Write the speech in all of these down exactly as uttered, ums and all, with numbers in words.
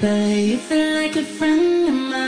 baby. You feel like a friend of mine.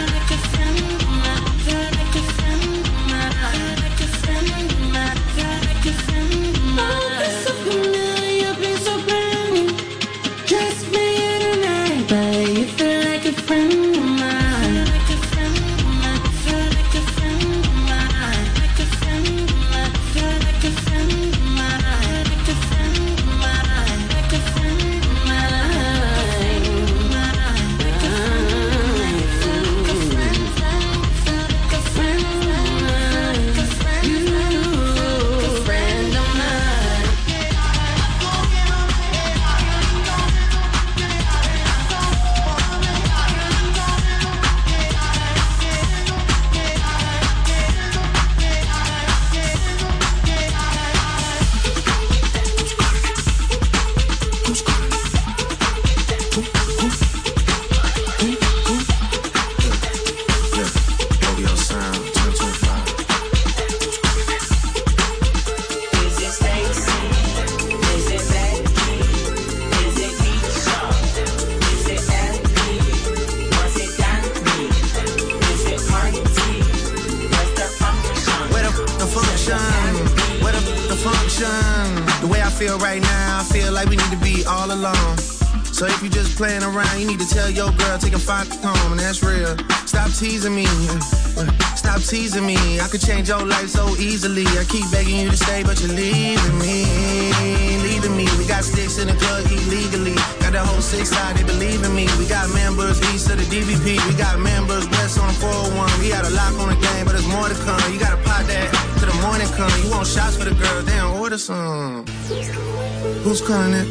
Playing around, you need to tell your girl, take a five home, and that's real. Stop teasing me, stop teasing me. I could change your life so easily. I keep begging you to stay, but you're leaving me, leaving me. We got sticks in the club illegally. Got the whole six side, they believe in me. We got members east of the D V P. We got members west on the four oh one. We got a lock on the game, but there's more to come. You gotta pot that till the morning come. You want shots for the girl, damn, order some. Who's calling it?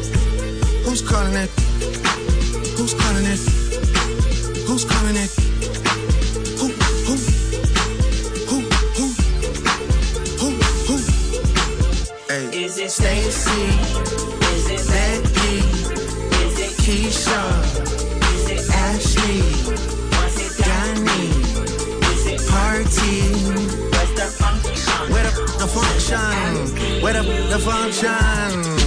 Who's calling it? Who's calling it? Who's calling it? Who, who, who, who, who, who? Hey. Is it Stacy? Is it Becky? Is it Keisha? Is it Ashley? Was it Danny? Is it Party? Where's the function? Where the, the function? Where the, the function?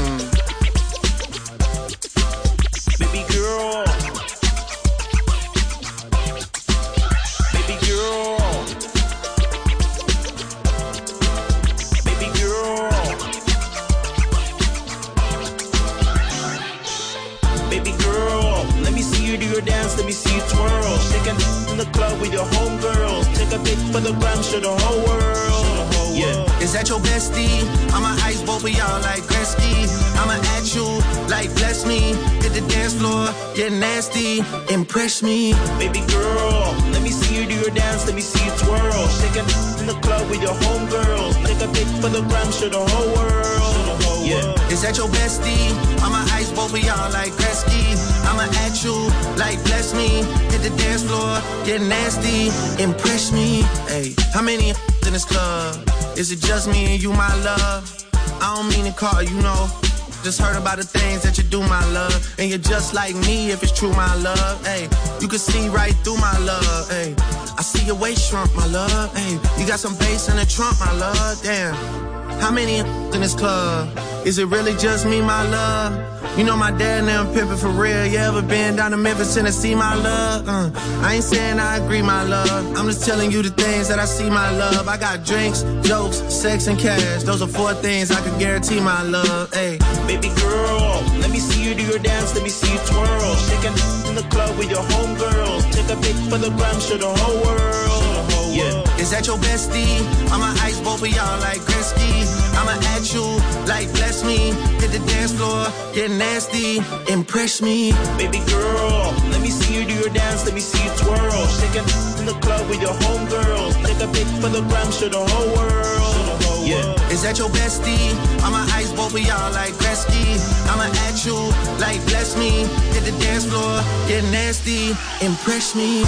For the gram, show the whole world. Yeah. Is that your bestie? I'ma ice both of y'all like Gretzky. I'ma at you like bless me. Hit the dance floor, get nasty, impress me. Baby girl, let me see you do your dance, let me see you twirl. Shake it in the club with your homegirls. Take a pic for the gram, show the whole world. Yeah. Is that your bestie? I'ma ice both of y'all like Gretzky. I'ma at you like bless me. Hit the dance floor, get nasty, impress me. Hey, how many in this club? Is it just me and you, my love? I don't mean to call you, know. Just heard about the things that you do, my love. And you're just like me if it's true, my love. Hey, you can see right through my love. Hey, I see your waist shrunk, my love. Hey, you got some bass in the trunk, my love. Damn. How many in this club? Is it really just me, my love? You know my dad and them pimpin' for real. You ever been down to Memphis, Tennessee, my love? Uh, I ain't saying I agree, my love. I'm just telling you the things that I see, my love. I got drinks, jokes, sex, and cash. Those are four things I can guarantee, my love. Hey, baby girl, let me see you do your dance, let me see you twirl. Shaking in the club with your homegirls. Take a pic for the gram, show the whole world. Yeah. Is that your bestie? I'ma ice both of y'all like Gretzky. I'ma at you like bless me. Hit the dance floor, get nasty, impress me. Baby girl, let me see you do your dance, let me see you twirl. Shaking in the club with your homegirls. Take a pic for the gram, show the whole world. Yeah. Is that your bestie? I'ma ice both of y'all like Gretzky. I'ma at you like bless me. Hit the dance floor, get nasty, impress me.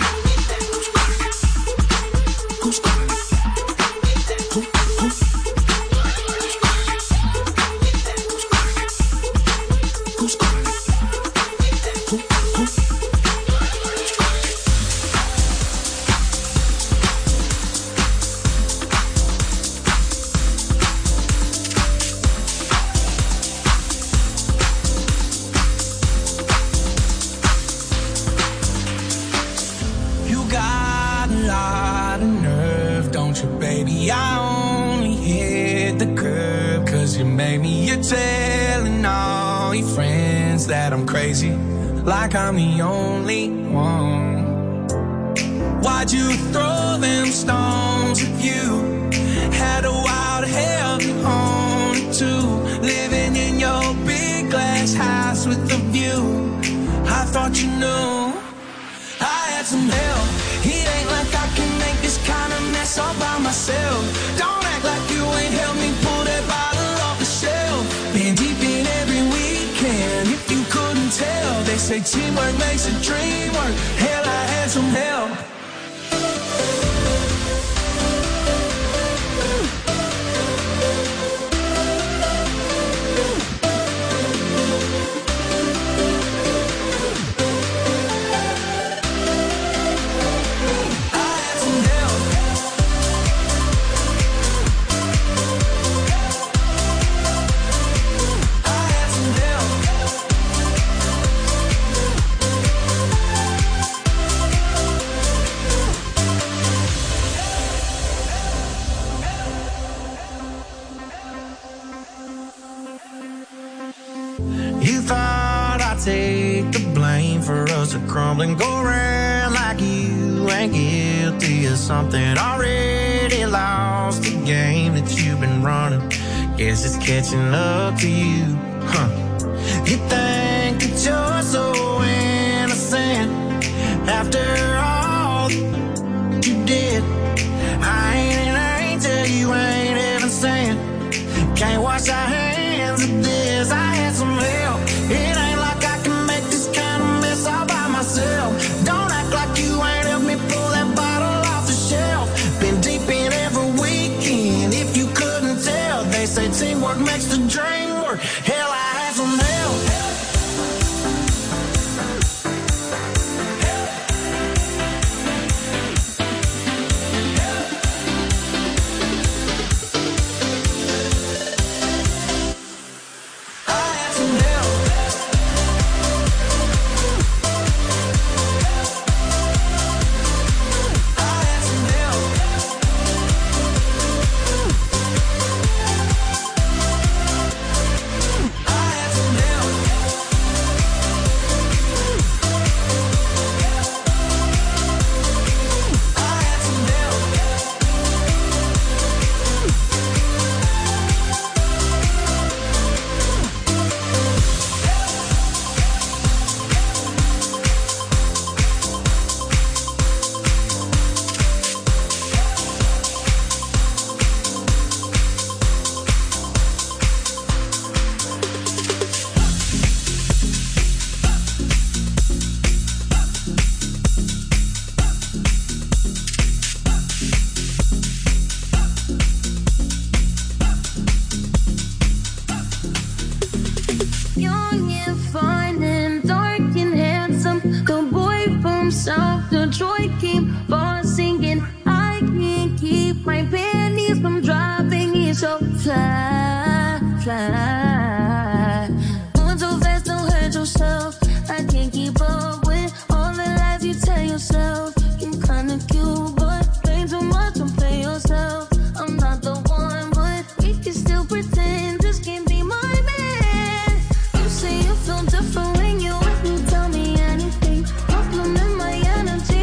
Who's calling it? Who, who? Who's calling it? Who, who? Maybe I only hit the curb 'cause you made me. You're telling all your friends that I'm crazy, like I'm the only one. Why'd you throw them stones if you had a wild hell to own it to? Living in your big glass house with a view, I thought you knew I had some help. It ain't like I can make this kind of mess all by myself. Don't act like you ain't helped me pull that bottle off the shelf. Been deep in every weekend, if you couldn't tell. They say teamwork makes a dream work. Hell, I had some help. Take the blame for us to crumble and go around like you ain't guilty of something. Already lost the game that you've been running. Guess it's catching up to you, huh? You think that you're so innocent after all you did. I ain't an angel, you ain't even saying. Can't wash our hands of this. I had some help. It ain't don't act like you ain't helped me pull that bottle off the shelf. Been deep in every weekend, if you couldn't tell. They say teamwork makes the dream work. Hell, I had some help. Different when you with me, tell me anything. Compliment my energy.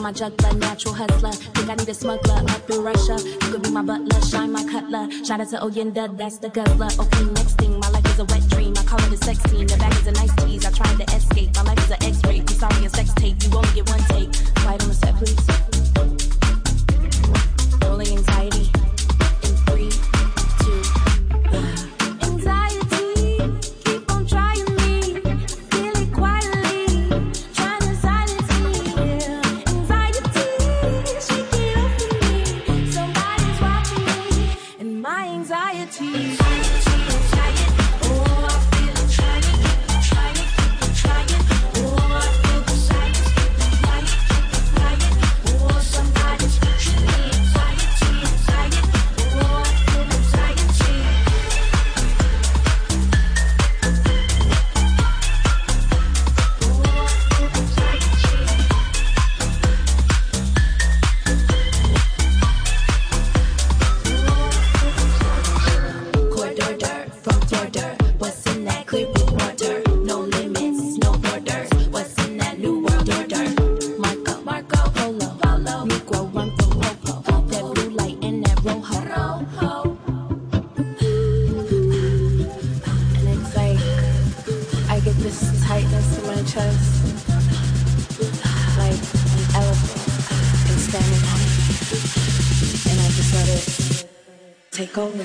on my juggler, natural hustler. Think I need a smuggler up in Russia. You could be my butler, shine my cutler. Shout out to Oyenda, that's the guzzler. Okay, next thing, my life is a wet dream. I call it a sex scene. The bag is a nice tease. I tried to escape. My life is an X-ray. I'm sorry, a sex tape. You only get one take. Quiet on the set, please. Rolling anxiety in three, two, one. Anxiety, keep on trying me. Feel it quietly, trying to silence me. Anxiety, shake it off of me. Somebody's watching me, and my anxiety. Take over.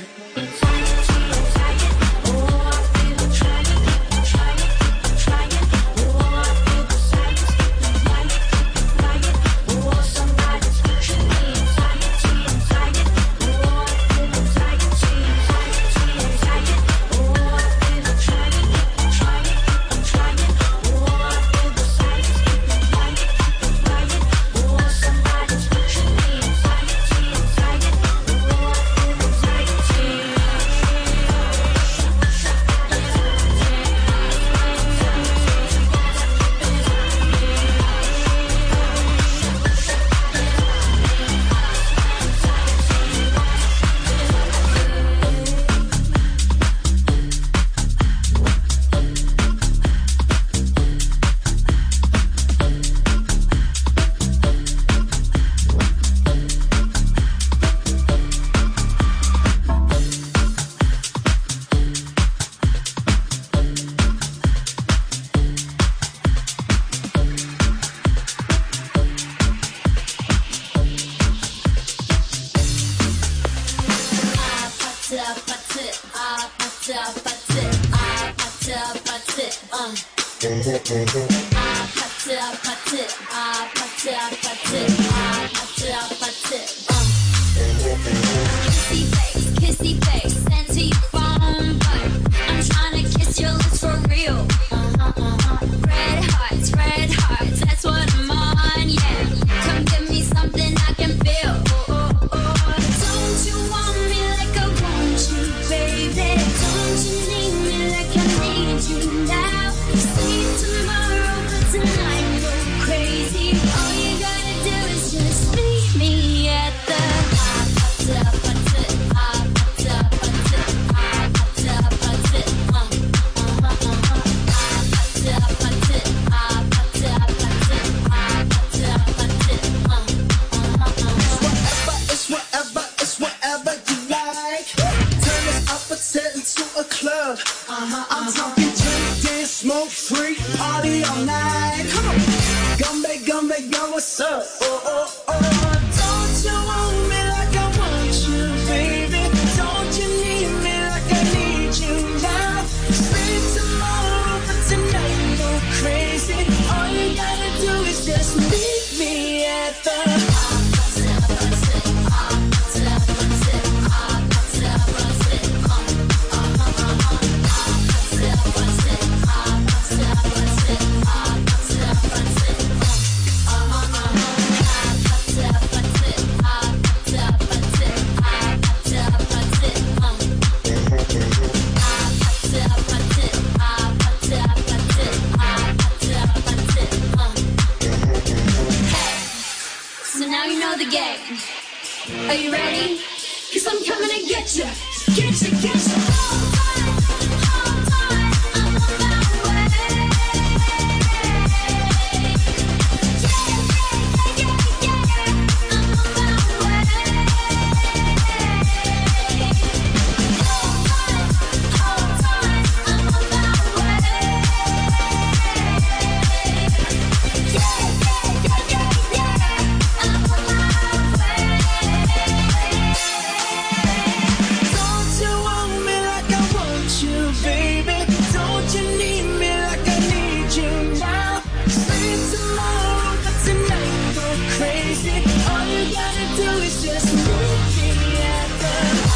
Yeah, yeah, yeah, yeah. do is just meet me at the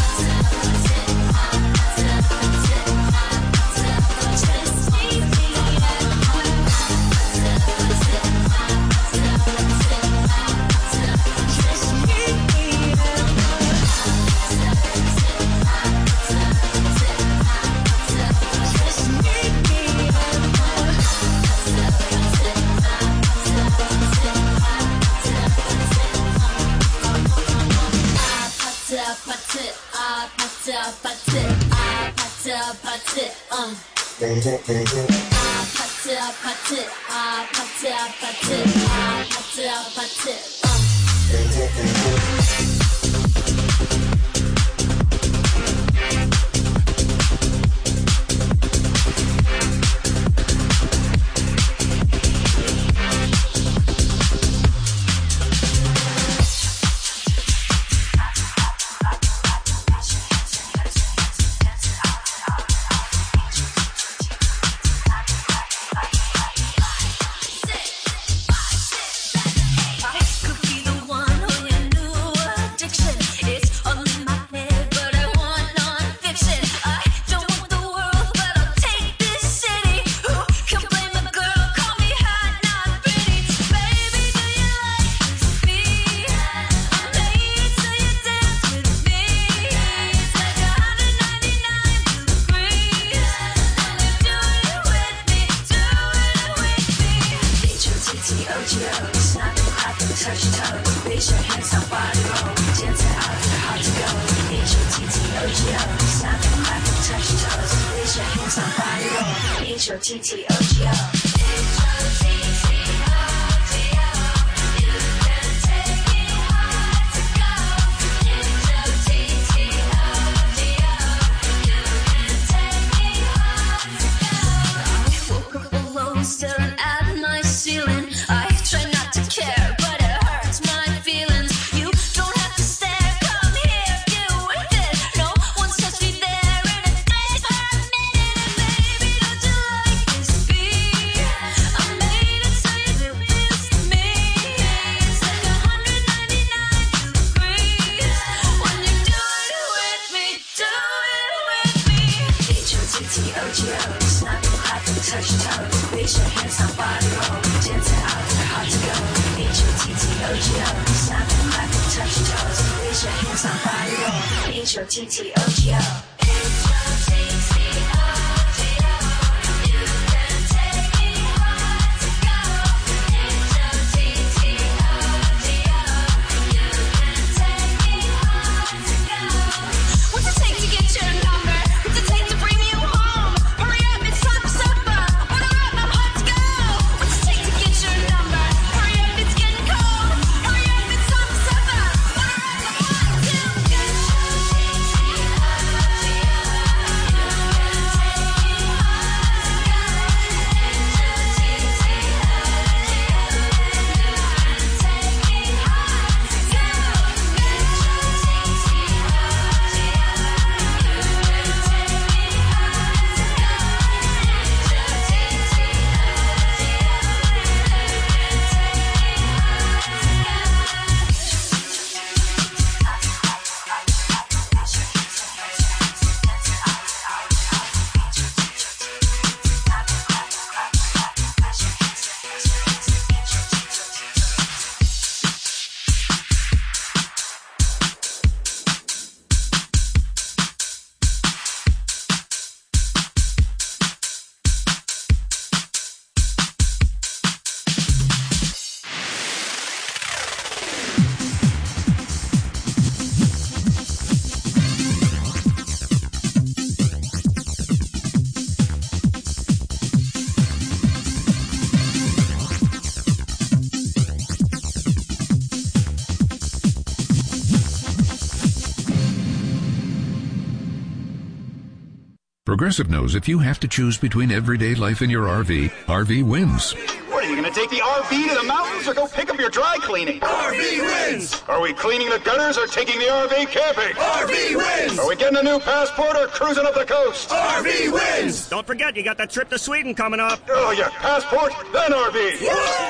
Progressive knows if you have to choose between everyday life and your R V, R V wins. What, are you going to take the R V to the mountains or go pick up your dry cleaning? R V wins! Are we cleaning the gutters or taking the R V camping? R V wins! Are we getting a new passport or cruising up the coast? R V wins! Don't forget, you got that trip to Sweden coming up. Oh, yeah, passport, then R V. Woo!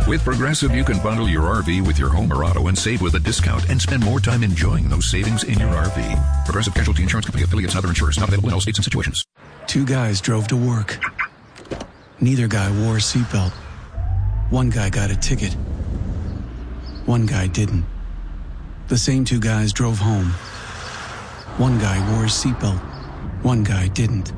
With Progressive, you can bundle your R V with your home or auto and save with a discount and spend more time enjoying those savings in your R V. Progressive Casualty Insurance Company affiliates and other insurers. Not available in all states and situations. Two guys drove to work. Neither guy wore a seatbelt. One guy got a ticket. One guy didn't. The same two guys drove home. One guy wore his seatbelt. One guy didn't.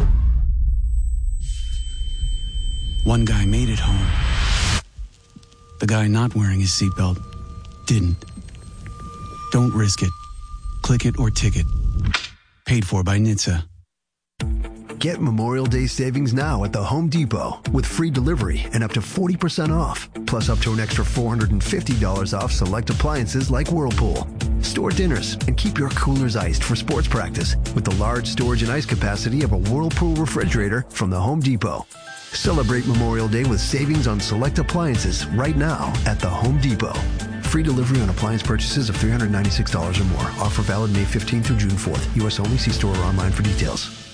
One guy made it home. The guy not wearing his seatbelt didn't. Don't risk it. Click it or ticket. Paid for by N H T S A. Get Memorial Day savings now at the Home Depot with free delivery and up to forty percent off. Plus up to an extra four hundred fifty dollars off select appliances like Whirlpool. Store dinners and keep your coolers iced for sports practice with the large storage and ice capacity of a Whirlpool refrigerator from the Home Depot. Celebrate Memorial Day with savings on select appliances right now at the Home Depot. Free delivery on appliance purchases of three hundred ninety-six dollars or more. Offer valid May fifteenth through June fourth. U S only. See store or online for details.